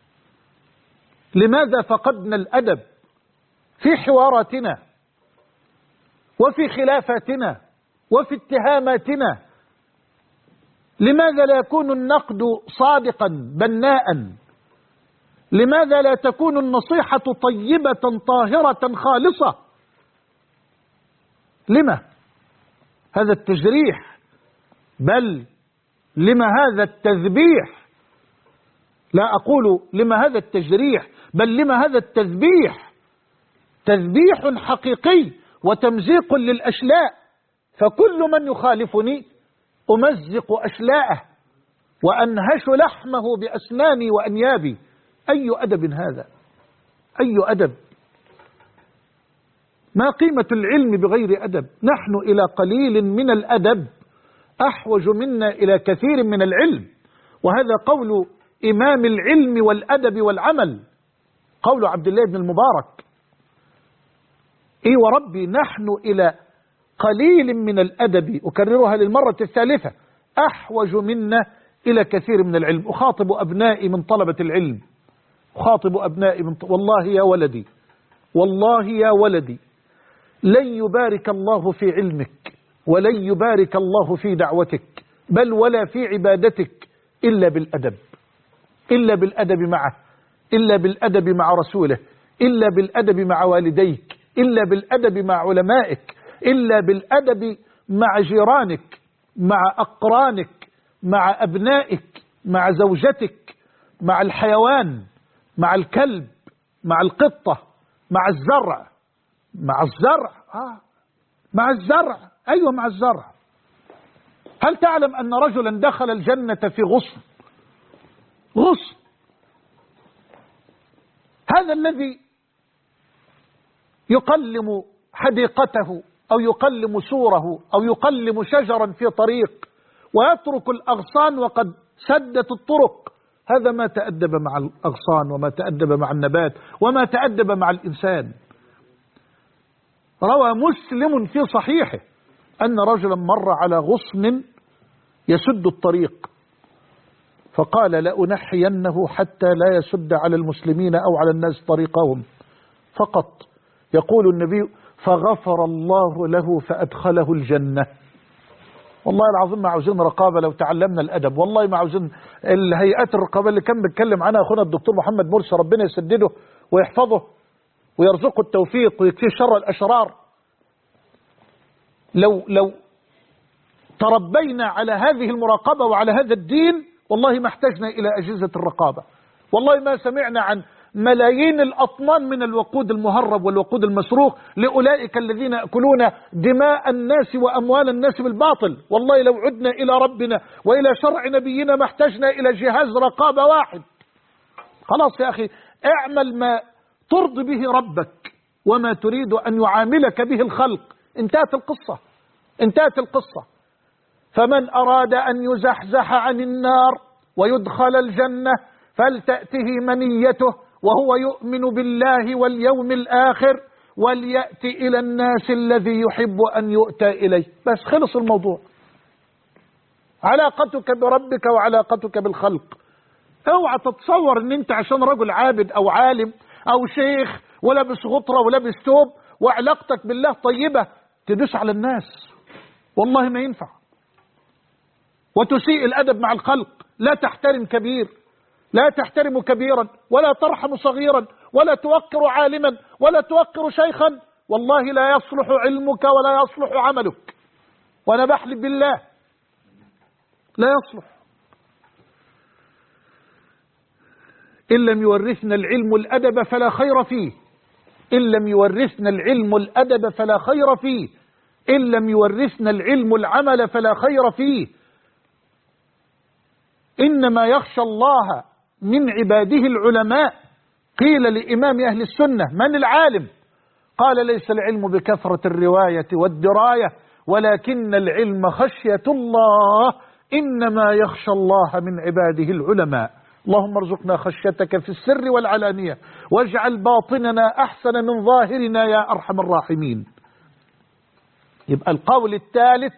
لماذا فقدنا الأدب في حواراتنا وفي خلافاتنا وفي اتهاماتنا؟ لماذا لا يكون النقد صادقا بناء؟ لماذا لا تكون النصيحة طيبة طاهرة خالصة؟ لما هذا التجريح؟ بل لما هذا التذبيح؟ لا أقول لما هذا التجريح، بل لما هذا التذبيح؟ تذبيح حقيقي وتمزيق للأشلاء، فكل من يخالفني أمزق أشلاءه وأنهش لحمه بأسناني وأنيابي. أي أدب هذا؟ أي أدب؟ ما قيمة العلم بغير أدب؟ نحن إلى قليل من الأدب أحوج منا إلى كثير من العلم، وهذا قول إمام العلم والأدب والعمل، قول عبد الله بن المبارك. إي وربي نحن إلى قليل من الأدب، أكررها للمرة الثالثة، أحوج منا إلى كثير من العلم. أخاطب أبنائي من طلبة العلم، أخاطب أبنائي والله يا ولدي، والله يا ولدي، لن يبارك الله في علمك ولن يبارك الله في دعوتك بل ولا في عبادتك إلا بالأدب، إلا بالأدب معه، إلا بالأدب مع رسوله، إلا بالأدب مع والديك، إلا بالأدب مع علمائك، إلا بالأدب مع جيرانك، مع أقرانك، مع أبنائك، مع زوجتك، مع الحيوان، مع الكلب، مع القطة، مع الزرع. مع الزرع مع الزرع، أيوة مع الزرع. هل تعلم أن رجلا دخل الجنة في غصن؟ هذا الذي يقلم حديقته أو يقلم سوره أو يقلم شجرا في طريق ويترك الأغصان وقد سدت الطرق، هذا ما تأدب مع الأغصان وما تأدب مع النبات وما تأدب مع الإنسان. روى مسلم في صحيحه أن رجلا مر على غصن يسد الطريق فقال لأنحينه حتى لا يسد على المسلمين أو على الناس طريقهم فقط. يقول النبي فغفر الله له فأدخله الجنة. والله العظيم ما عاوزين رقابة لو تعلمنا الأدب، والله ما عاوزين الهيئات الرقابة اللي كان بيتكلم عنها أخونا الدكتور محمد مرسي، ربنا يسدده ويحفظه ويرزقه التوفيق ويكفيه شر الأشرار. لو تربينا على هذه المراقبة وعلى هذا الدين والله ما احتجنا إلى أجهزة الرقابة، والله ما سمعنا عن ملايين الأطنان من الوقود المهرب والوقود المسروق لأولئك الذين يأكلون دماء الناس وأموال الناس بالباطل. والله لو عدنا إلى ربنا وإلى شرع نبينا ما احتجنا إلى جهاز رقابة واحد. خلاص يا أخي، اعمل ما ترضي به ربك وما تريد أن يعاملك به الخلق. انتهت القصة. فمن أراد أن يزحزح عن النار ويدخل الجنة فلتأته منيته وهو يؤمن بالله واليوم الآخر وليأتي إلى الناس الذي يحب أن يؤتى إليه. بس خلص الموضوع. علاقتك بربك وعلاقتك بالخلق. اوعى تتصور ان انت عشان رجل عابد او عالم او شيخ ولابس غطرة ولابس ثوب وعلاقتك بالله طيبة تدوس على الناس، والله ما ينفع. وتسيء الأدب مع الخلق، لا تحترم كبير، لا تحترم كبيرا ولا ترحم صغيرا ولا توقر عالما ولا توقر شيخا، والله لا يصلح علمك ولا يصلح عملك، وأنا بحلف بالله لا يصلح. إن لم يورثنا العلم الأدب فلا خير فيه، إن لم يورثنا العلم الأدب فلا خير فيه، إن لم يورثنا العلم العمل فلا خير فيه. إنما يخشى الله من عباده العلماء. قيل لإمام أهل السنة من العالم؟ قال ليس العلم بكثرة الرواية والدراية ولكن العلم خشية الله، إنما يخشى الله من عباده العلماء. اللهم ارزقنا خشيتك في السر والعلانية واجعل باطننا أحسن من ظاهرنا يا أرحم الراحمين. يبقى القول الثالث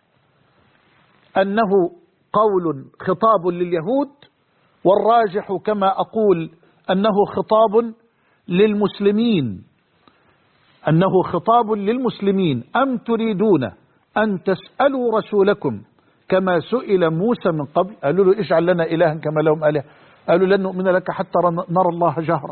أنه قول خطاب لليهود، والراجح كما أقول أنه خطاب للمسلمين، أنه خطاب للمسلمين. أم تريدون أن تسألوا رسولكم كما سئل موسى من قبل؟ قالوا له اجعل لنا إلها كما لهم آلهة، قالوا لن نؤمن لك حتى نرى الله جهرة.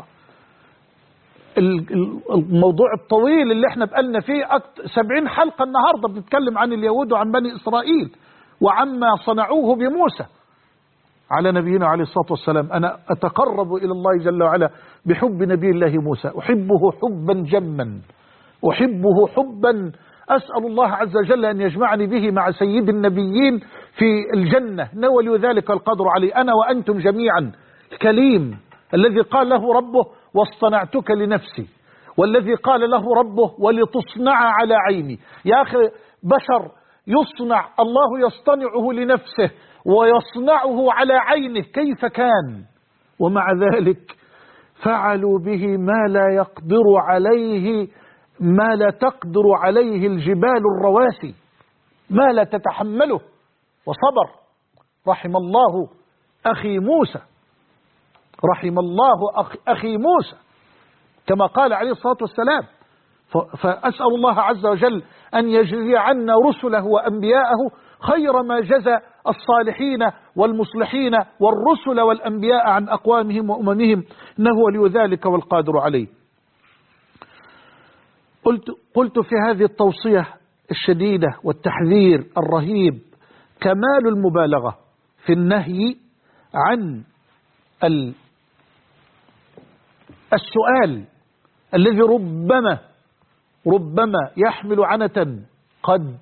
الموضوع الطويل اللي احنا بقالنا فيه 70 حلقة النهاردة بنتكلم عن اليهود وعن بني إسرائيل وعما صنعوه بموسى على نبينا عليه الصلاة والسلام. أنا أتقرب إلى الله جل وعلا بحب نبي الله موسى، أحبه حبا جما، أحبه حبا أسأل الله عز وجل أن يجمعني به مع سيد النبيين في الجنة، نولي ذلك القدر علي أنا وأنتم جميعا. الكليم الذي قال له ربه واصطنعتك لنفسي، والذي قال له ربه ولتصنع على عيني. يا أخي بشر يصنع، الله يصطنعه لنفسه ويصنعه على عينه، كيف كان؟ ومع ذلك فعلوا به ما لا يقدر عليه، ما لا تقدر عليه الجبال الرواسي، ما لا تتحمله، وصبر. رحم الله أخي موسى، رحم الله أخي موسى كما قال عليه الصلاة والسلام. فأسأل الله عز وجل أن يجزي عنا رسله وأنبياءه خير ما جزى الصالحين والمصلحين والرسل والأنبياء عن أقوامهم وأممهم، إنه ولي ذلك والقادر عليه. قلت في هذه التوصية الشديدة والتحذير الرهيب كمال المبالغة في النهي عن السؤال الذي ربما يحمل عنة قد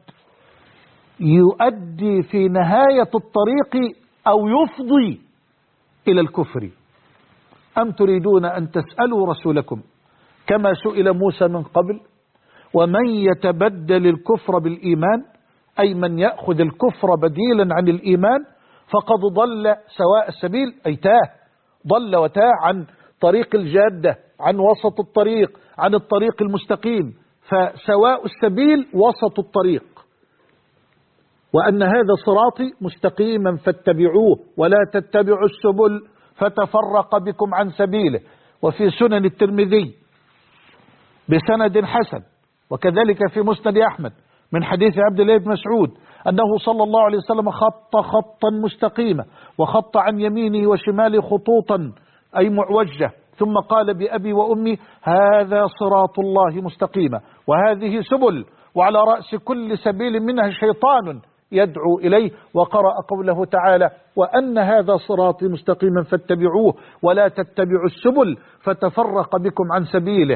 يؤدي في نهاية الطريق أو يفضي إلى الكفر. أم تريدون أن تسألوا رسولكم كما سئل موسى من قبل؟ ومن يتبدل الكفر بالإيمان، أي من يأخذ الكفر بديلا عن الإيمان، فقد ضل سواء السبيل، أي ضل وتاه عن طريق الجادة، عن وسط الطريق، عن الطريق المستقيم. فسواء السبيل وسط الطريق، وأن هذا صراطي مستقيما فاتبعوه ولا تتبعوا السبل فتفرق بكم عن سبيله. وفي سنن الترمذي بسند حسن، وكذلك في مسند أحمد من حديث عبد الله بن مسعود أنه صلى الله عليه وسلم خط خطا مستقيما، وخط عن يمينه وشماله خطوطا أي معوجة، ثم قال بأبي وأمي هذا صراط الله مستقيما وهذه سبل، وعلى رأس كل سبيل منها شيطان يدعو إليه. وقرأ قوله تعالى وأن هذا صراطي مستقيما فاتبعوه ولا تتبعوا السبل فتفرق بكم عن سبيله،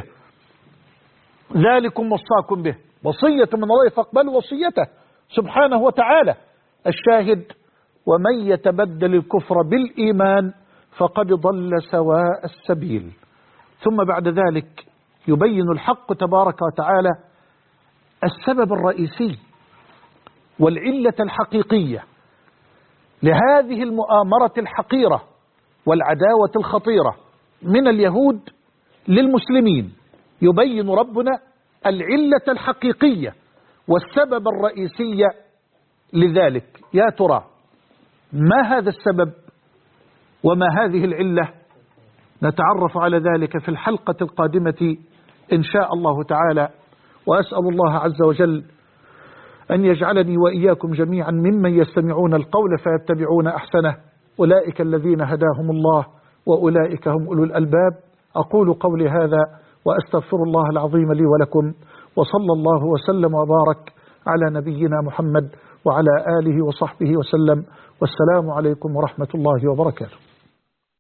ذلكم وصاكم به، وصية من الله فاقبلوا وصيته سبحانه وتعالى. الشاهد ومن يتبدل الكفر بالإيمان فقد ضل سواء السبيل. ثم بعد ذلك يبين الحق تبارك وتعالى السبب الرئيسي والعلة الحقيقية لهذه المؤامرة الحقيرة والعداوة الخطيرة من اليهود للمسلمين. يبين ربنا العلة الحقيقية والسبب الرئيسي لذلك. يا ترى ما هذا السبب وما هذه العلة؟ نتعرف على ذلك في الحلقة القادمة إن شاء الله تعالى، وأسأل الله عز وجل أن يجعلني وإياكم جميعا ممن يستمعون القول فيتبعون أحسنه، أولئك الذين هداهم الله وأولئك هم أولو الألباب. أقول قولي هذا وأستغفر الله العظيم لي ولكم، وصلى الله وسلم وبارك على نبينا محمد وعلى آله وصحبه وسلم، والسلام عليكم ورحمة الله وبركاته.